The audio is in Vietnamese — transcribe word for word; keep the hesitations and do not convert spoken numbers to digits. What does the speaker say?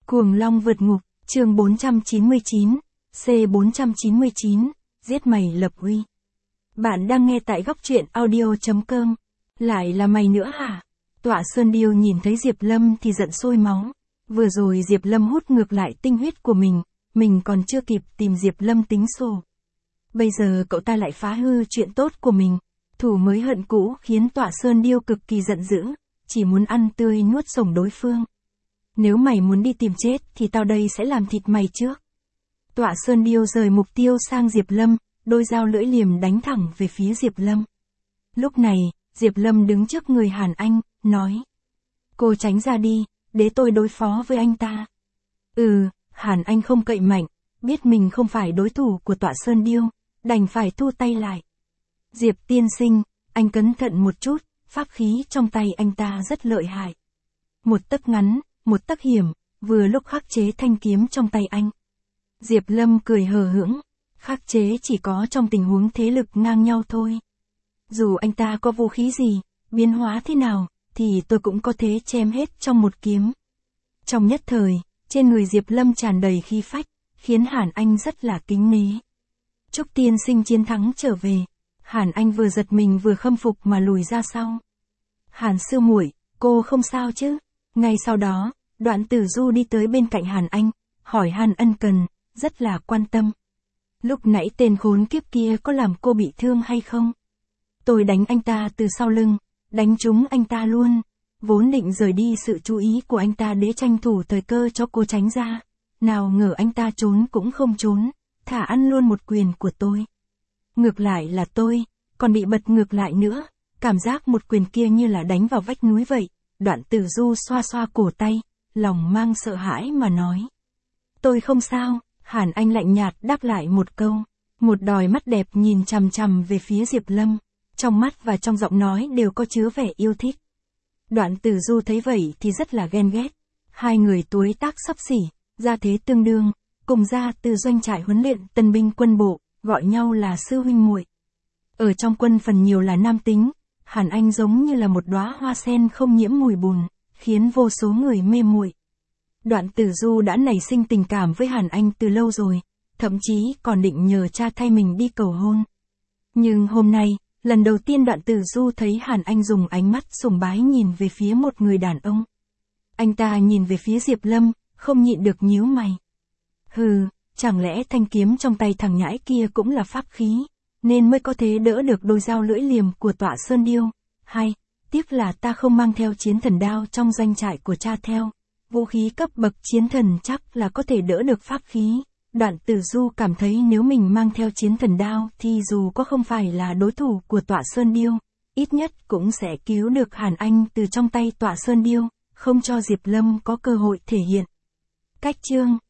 Cuồng Long vượt ngục, chương bốn trăm chín mươi chín, C bốn trăm chín mươi chín, giết mày lập uy. Bạn đang nghe tại góc truyện audio chấm com. Lại là mày nữa hả? Tọa Sơn Điêu nhìn thấy Diệp Lâm thì giận sôi máu. Vừa rồi Diệp Lâm hút ngược lại tinh huyết của mình, mình còn chưa kịp tìm Diệp Lâm tính sổ. Bây giờ cậu ta lại phá hư chuyện tốt của mình. Thủ mới hận cũ khiến Tọa Sơn Điêu cực kỳ giận dữ, chỉ muốn ăn tươi nuốt sống đối phương. Nếu mày muốn đi tìm chết thì tao đây sẽ làm thịt mày trước. Tọa Sơn Điêu rời mục tiêu sang Diệp Lâm, đôi dao lưỡi liềm đánh thẳng về phía Diệp Lâm. Lúc này, Diệp Lâm đứng trước người Hàn Anh, nói. Cô tránh ra đi, để tôi đối phó với anh ta. Ừ, Hàn Anh không cậy mạnh, biết mình không phải đối thủ của Tọa Sơn Điêu, đành phải thu tay lại. Diệp tiên sinh, anh cẩn thận một chút, pháp khí trong tay anh ta rất lợi hại. Một tấc ngắn, một tấc hiểm, vừa lúc khắc chế thanh kiếm trong tay anh. Diệp Lâm cười hờ hững, khắc chế chỉ có trong tình huống thế lực ngang nhau thôi. Dù anh ta có vũ khí gì, biến hóa thế nào, thì tôi cũng có thể chém hết trong một kiếm. Trong nhất thời, trên người Diệp Lâm tràn đầy khí phách, khiến Hàn Anh rất là kính nể. Chúc tiên sinh chiến thắng trở về. Hàn Anh vừa giật mình vừa khâm phục mà lùi ra sau. Hàn sư muội, cô không sao chứ? Ngay sau đó, Đoạn Tử Du đi tới bên cạnh Hàn Anh, hỏi han ân cần, rất là quan tâm. Lúc nãy tên khốn kiếp kia có làm cô bị thương hay không? Tôi đánh anh ta từ sau lưng, đánh trúng anh ta luôn. Vốn định rời đi sự chú ý của anh ta để tranh thủ thời cơ cho cô tránh ra. Nào ngờ anh ta trốn cũng không trốn, thả ăn luôn một quyền của tôi. Ngược lại là tôi, còn bị bật ngược lại nữa, cảm giác một quyền kia như là đánh vào vách núi vậy. Đoạn Tử Du xoa xoa cổ tay, lòng mang sợ hãi mà nói. Tôi không sao, Hàn Anh lạnh nhạt đáp lại một câu. Một đôi mắt đẹp nhìn chằm chằm về phía Diệp Lâm, trong mắt và trong giọng nói đều có chứa vẻ yêu thích. Đoạn Tử Du thấy vậy thì rất là ghen ghét. Hai người tuổi tác xấp xỉ, gia thế tương đương, cùng ra từ doanh trại huấn luyện tân binh quân bộ, gọi nhau là sư huynh muội. Ở trong quân phần nhiều là nam tính, Hàn Anh giống như là một đóa hoa sen không nhiễm mùi bùn, khiến vô số người mê muội. Đoạn Tử Du đã nảy sinh tình cảm với Hàn Anh từ lâu rồi, thậm chí còn định nhờ cha thay mình đi cầu hôn. Nhưng hôm nay, lần đầu tiên Đoạn Tử Du thấy Hàn Anh dùng ánh mắt sùng bái nhìn về phía một người đàn ông. Anh ta nhìn về phía Diệp Lâm, không nhịn được nhíu mày. Hừ, chẳng lẽ thanh kiếm trong tay thằng nhãi kia cũng là pháp khí, nên mới có thể đỡ được đôi dao lưỡi liềm của Tọa Sơn Điêu. Hay, tiếc là ta không mang theo chiến thần đao trong doanh trại của cha theo. Vũ khí cấp bậc chiến thần chắc là có thể đỡ được pháp khí. Đoạn Tử Du cảm thấy nếu mình mang theo chiến thần đao thì dù có không phải là đối thủ của Tọa Sơn Điêu, ít nhất cũng sẽ cứu được Hàn Anh từ trong tay Tọa Sơn Điêu, không cho Diệp Lâm có cơ hội thể hiện. Cách chương